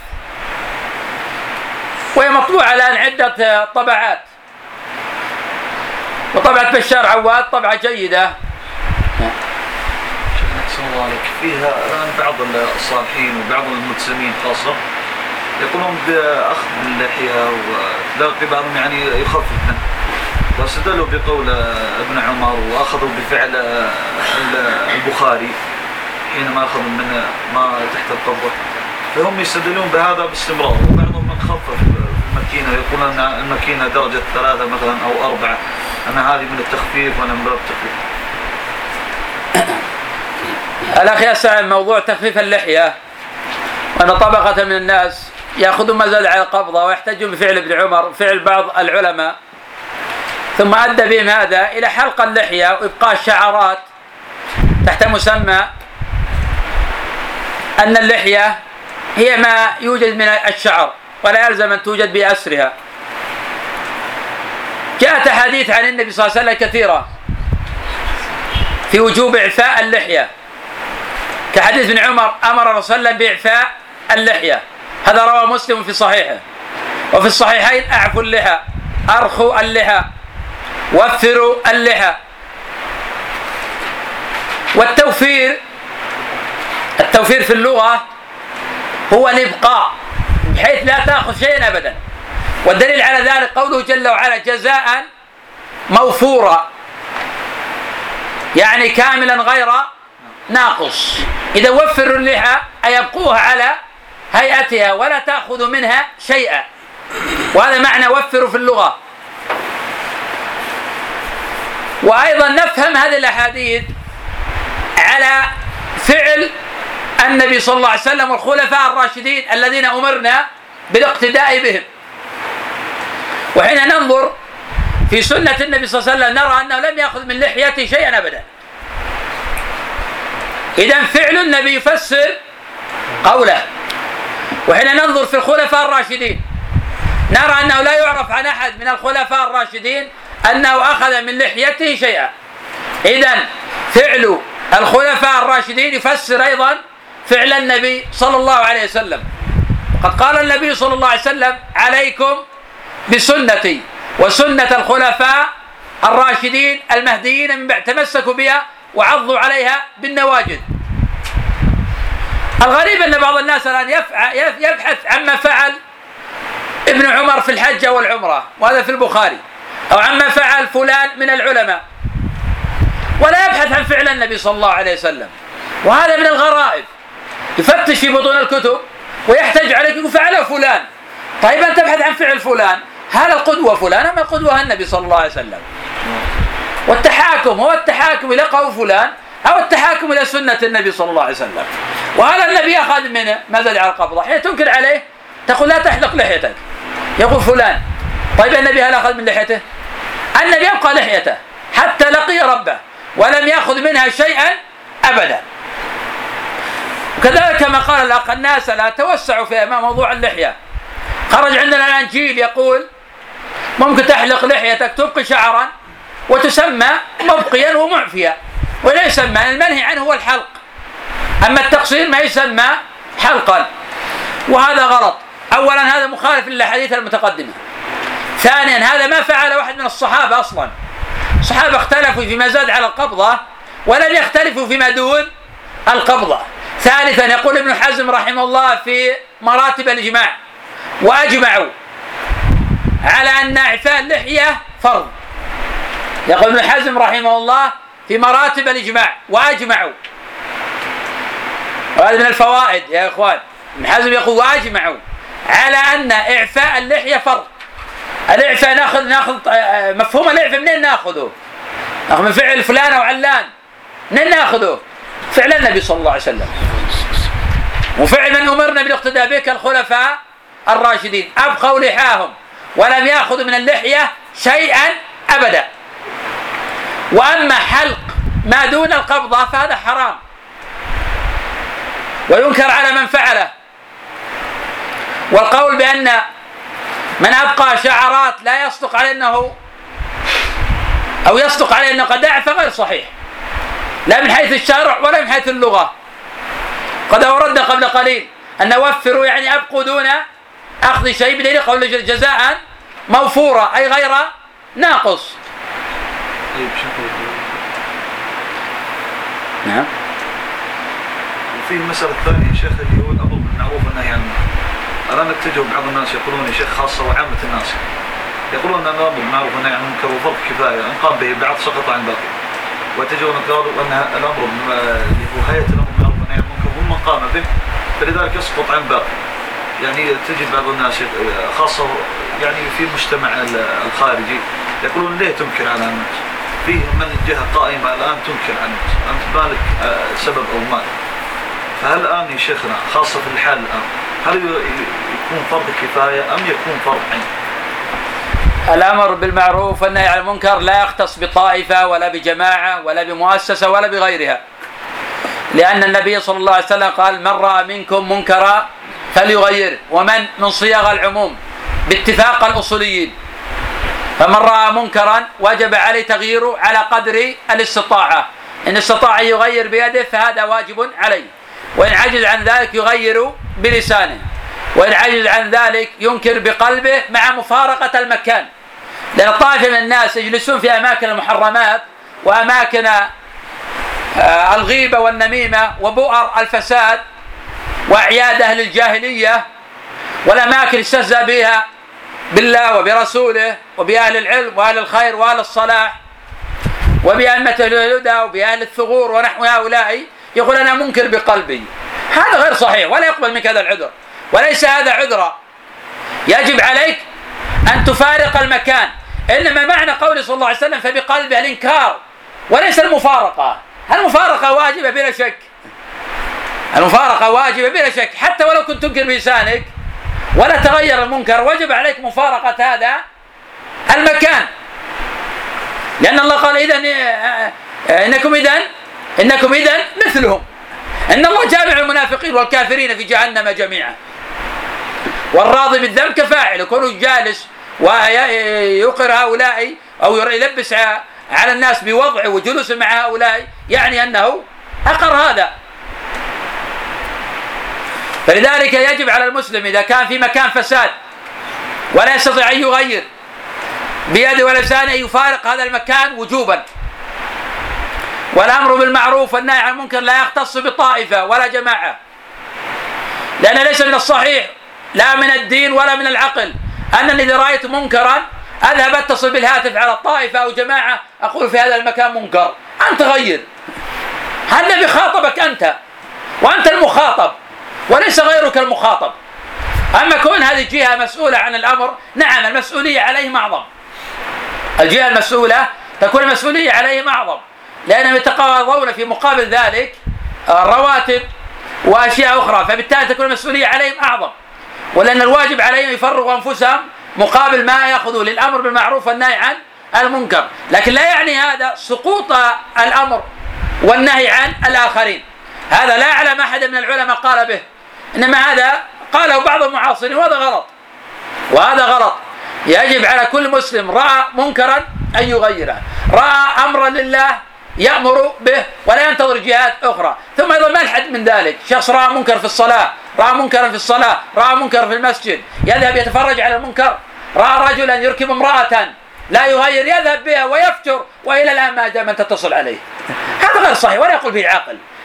وهي مطبوعة الآن عدة طبعات، وطبعة بشار عواد طبعة جيدة. أحسن الله عليك. فيها الآن بعض الصالحين وبعض الملتزمين خاصة يقولون بأخذ اللحية وتلاقي بعضهم يعني يخفف منه، واستدلوا بقول ابن عمر وأخذوا بفعل البخاري حينما أخذوا من ما تحت القبضة، فهم يستدلون بهذا باستمرار. وبعضهم من خفف المكينة يقولون أن المكينة درجة ثلاثة مثلا أو أربعة، أن هذه من التخفيف وأنا من باب التخفيف. الأخ يسأل موضوع تخفيف اللحية، وأن طبقة من الناس يأخذون ما زاد على القبضة ويحتجون بفعل ابن عمر وفعل بعض العلماء، ثم أدى بهم هذا إلى حلق اللحية وإبقاء الشعرات تحت مسمى أن اللحية هي ما يوجد من الشعر ولا يلزم أن توجد بأسرها. جاءت أحاديث عن النبي صلى الله عليه وسلم كثيرة في وجوب إعفاء اللحية، كحديث ابن عمر أمر الرسول صلى الله عليه وسلم بإعفاء اللحية، هذا رواه مسلم في صحيحه. وفي الصحيحين أعفوا اللحى، أرخوا اللحى، وفروا اللحى. والتوفير التوفير في اللغة هو الإبقاء بحيث لا تأخذ شيئا أبدا. والدليل على ذلك قوله جل وعلا جزاء موفورا، يعني كاملا غير ناقص. إذا وفروا اللحى أي يبقوها على هيئتها ولا تأخذ منها شيئا، وهذا معنى وفروا في اللغة. وأيضا نفهم هذه الأحاديث على فعل النبي صلى الله عليه وسلم والخلفاء الراشدين الذين أمرنا بالاقتداء بهم. وحين ننظر في سنة النبي صلى الله عليه وسلم نرى أنه لم يأخذ من لحيته شيئا أبدا. إذن فعل النبي يفسر قوله. وحين ننظر في الخلفاء الراشدين نرى أنه لا يعرف عن أحد من الخلفاء الراشدين أنه أخذ من لحيته شيئا. إذن فعل الخلفاء الراشدين يفسر أيضا فعل النبي صلى الله عليه وسلم. قد قال النبي صلى الله عليه وسلم عليكم بسنتي وسنة الخلفاء الراشدين المهديين من بعد، تمسكوا بها وعضوا عليها بالنواجذ. الغريب أن بعض الناس الآن يبحث عما فعل ابن عمر في الحجة والعمرة، وهذا في البخاري، أو عما فعل فلان من العلماء، ولا يبحث عن فعل النبي صلى الله عليه وسلم. وهذا من الغرائب. يفتش في بطون الكتب ويحتج عليك يقول فعله فلان. طيب أنت تبحث عن فعل فلان، هل القدوة فلان أم القدوة النبي صلى الله عليه وسلم؟ والتحاكم هو التحاكم إلى قول فلان أو التحاكم إلى سنة النبي صلى الله عليه وسلم. وهذا النبي أخذ منه ما زاد على القبضة. حين تنكر عليه تقول لا تحلق لحيتك، يقول فلان. طيب النبي هل أخذ من لحيته؟ النبي يبقى لحيته حتى لقي ربه ولم يأخذ منها شيئا أبدا. وكذلك كما قال الأخ الناس لا توسعوا في أمام موضوع اللحية. خرج عندنا الآن جيل يقول ممكن تحلق لحيتك تبقي شعرا وتسمى مبقيا ومعفيا، ولا يسمى، المنهي عنه هو الحلق، أما التقصير ما يسمى حلقا، وهذا غلط. أولا هذا مخالف للأحاديث المتقدمة. ثانيا هذا ما فعل واحد من الصحابة أصلا. الصحابة اختلفوا فيما زاد على القبضة ولم يختلفوا فيما دون القبضة. ثالثا يقول ابن حزم رحمه الله في مراتب الإجماع: وأجمعوا على أن إعفاء اللحية فرض. يقول ابن حزم رحمه الله في مراتب الإجماع: وأجمعوا. وهذا من الفوائد يا إخوان. ابن حزم يقول: وأجمعوا على أن إعفاء اللحية فرض. الإعفاء ناخذ ناخذ مفهوم الإعفاء منين ناخذه؟ ناخذ من فعل فلان أو علان. منين ناخذه؟ فعل النبي صلى الله عليه وسلم، وفعل من أمرنا بالاقتداء به كالخلفاء الراشدين، أبقوا لحاهم ولم يأخذوا من اللحية شيئا أبدا. وأما حلق ما دون القبضة فهذا حرام وينكر على من فعله. والقول بأن من أبقى شعرات لا يصدق عليه أنه أو يصدق عليه أنه قد أعفى غير صحيح، لا من حيث الشرع ولا من حيث اللغة. قد أوردنا قبل قليل أن وفروا يعني أبقوا دون أخذ شيء، بدليل قول جزاء موفورة أي غير ناقص. نعم. وفي المسألة الثانية شيخ اللي هو الأمر بالمعروف والنهي عن المنكر. أرى أنك تجوا بعض الناس يقولون يا شيخ خاصة وعامة الناس يقولون أن الأمر بالمعروف والنهي عن المنكر وفرض كفاية إن قام به بعض سقط عن باقي، وتجون أن الأمر اللي هو هيئة الأمر بالمعروف والنهي عن المنكر هم من قام به فلذلك يسقط عن باقي. يعني تجد بعض الناس خاصة يعني في المجتمع الخارجي يقولون ليه تنكر على الناس؟ فيه من الجهة قائمة الآن تنكر على الناس، أنت مالك سبب أو مال. فهل الآن يا شيخنا خاصة في الحال الآن هل يكون فرض كفاية أم يكون فرض عين؟ الأمر بالمعروف والنهي عن المنكر لا يختص بطائفة ولا بجماعة ولا بمؤسسة ولا بغيرها، لأن النبي صلى الله عليه وسلم قال: من رأى منكم منكرا فليغيره، ومن من صيغ العموم باتفاق الأصوليين. فمن رأى منكرا وجب عليه تغييره على قدر الاستطاعة، إن استطاع أن يغير بيده فهذا واجب عليه، وإن عجز عن ذلك يغير بلسانه، وإن عجز عن ذلك ينكر بقلبه مع مفارقة المكان. لأن طائفة من الناس يجلسون في أماكن المحرمات وأماكن الغيبة والنميمة وبؤر الفساد وأعياد أهل الجاهلية والأماكن استهزأ بها بالله وبرسوله وبأهل العلم وأهل الخير وأهل الصلاح وبأئمة الهدى وبأهل الثغور ونحو هؤلاء، يقول أنا منكر بقلبي. هذا غير صحيح ولا يقبل منك هذا العذر، وليس هذا عذرا. يجب عليك أن تفارق المكان، إنما معنى قوله صلى الله عليه وسلم فبقلبه الإنكار وليس المفارقة. المفارقة واجبة بلا شك، المفارقة واجبة بلا شك، حتى ولو كنت تنكر بلسانك ولا تغير المنكر وجب عليك مفارقة هذا المكان، لأن الله قال إذن إنكم إذن إنكم إذن مثلهم، إن الله جامع المنافقين والكافرين في جهنم جميعا. والراضي بالذنب كفاعل، يكون جالس ويقر هؤلاء أو يلبس على الناس بوضعه وجلوس مع هؤلاء يعني أنه أقر هذا. فلذلك يجب على المسلم إذا كان في مكان فساد ولا يستطيع أن يغير بيده ولسانه يفارق هذا المكان وجوبا. والأمر بالمعروف والنهي عن المنكر لا يختص بطائفة ولا جماعة، لأن ليس من الصحيح لا من الدين ولا من العقل أنني إذا رأيت منكرا أذهب أتصل بالهاتف على الطائفة أو جماعة أقول في هذا المكان منكر، أنت غير. هذا بخاطبك أنت وأنت المخاطب وليس غيرك المخاطب. أما كون هذه الجهة مسؤولة عن الأمر، نعم المسؤولية عليهم أعظم، الجهة المسؤولة تكون المسؤولية عليهم أعظم، لأنهم يتقاضون في مقابل ذلك رواتب وأشياء أخرى، فبالتالي تكون المسؤولية عليهم أعظم، ولأن الواجب عليهم يفرغوا أنفسهم مقابل ما يأخذوا للأمر بالمعروف والنهي عن المنكر. لكن لا يعني هذا سقوط الأمر والنهي عن الآخرين، هذا لا أعلم أحد من العلماء قال به، إنما هذا قاله بعض المعاصرين وهذا غلط، وهذا غلط. يجب على كل مسلم رأى منكرا أن يغيره، رأى أمرا لله يأمر به ولا ينتظر جهات أخرى. ثم أيضا ما الحد من ذلك، شخص رأى منكر في الصلاة، رأى منكرا في الصلاة، رأى منكر في المسجد يذهب يتفرج على المنكر، رأى رجلا يركب امرأة لا يغير يذهب بها ويفجر، وإلى الآن ما جاء من تتصل عليه. هذا غير صحيح ولا يقول به عاقل.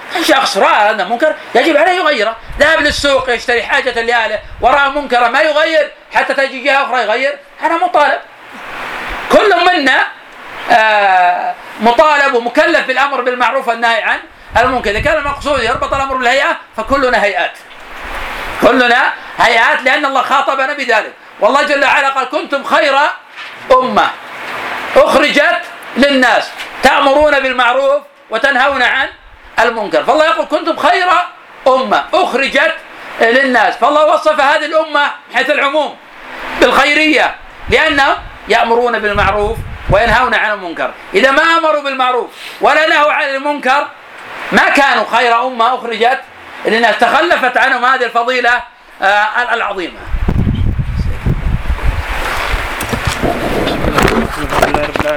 شخص رأى هذا منكر يجب عليه يغيره، ذهب للسوق يشتري حاجة لأهله ورأى منكرا ما يغير حتى تجي جهة أخرى يغير، أنا مطالب. كل منا آه مطالب ومكلف بالأمر بالمعروف والنهي عن المنكر. إذا كان المقصود يربط الأمر بالهيئة فكلنا هيئات، كلنا هيئات، لأن الله خاطبنا بذلك. والله جل وعلا قال كنتم خير أمة أخرجت للناس تأمرون بالمعروف وتنهون عن المنكر. فالله يقول كنتم خير أمة أخرجت للناس، فالله وصف هذه الأمة حيث العموم بالخيرية لأنهم يأمرون بالمعروف وينهون عن المنكر. إذا ما أمروا بالمعروف ولا نهوا عن المنكر ما كانوا خير أمة أخرجت للناس، تخلفت عنهم هذه الفضيلة العظيمة.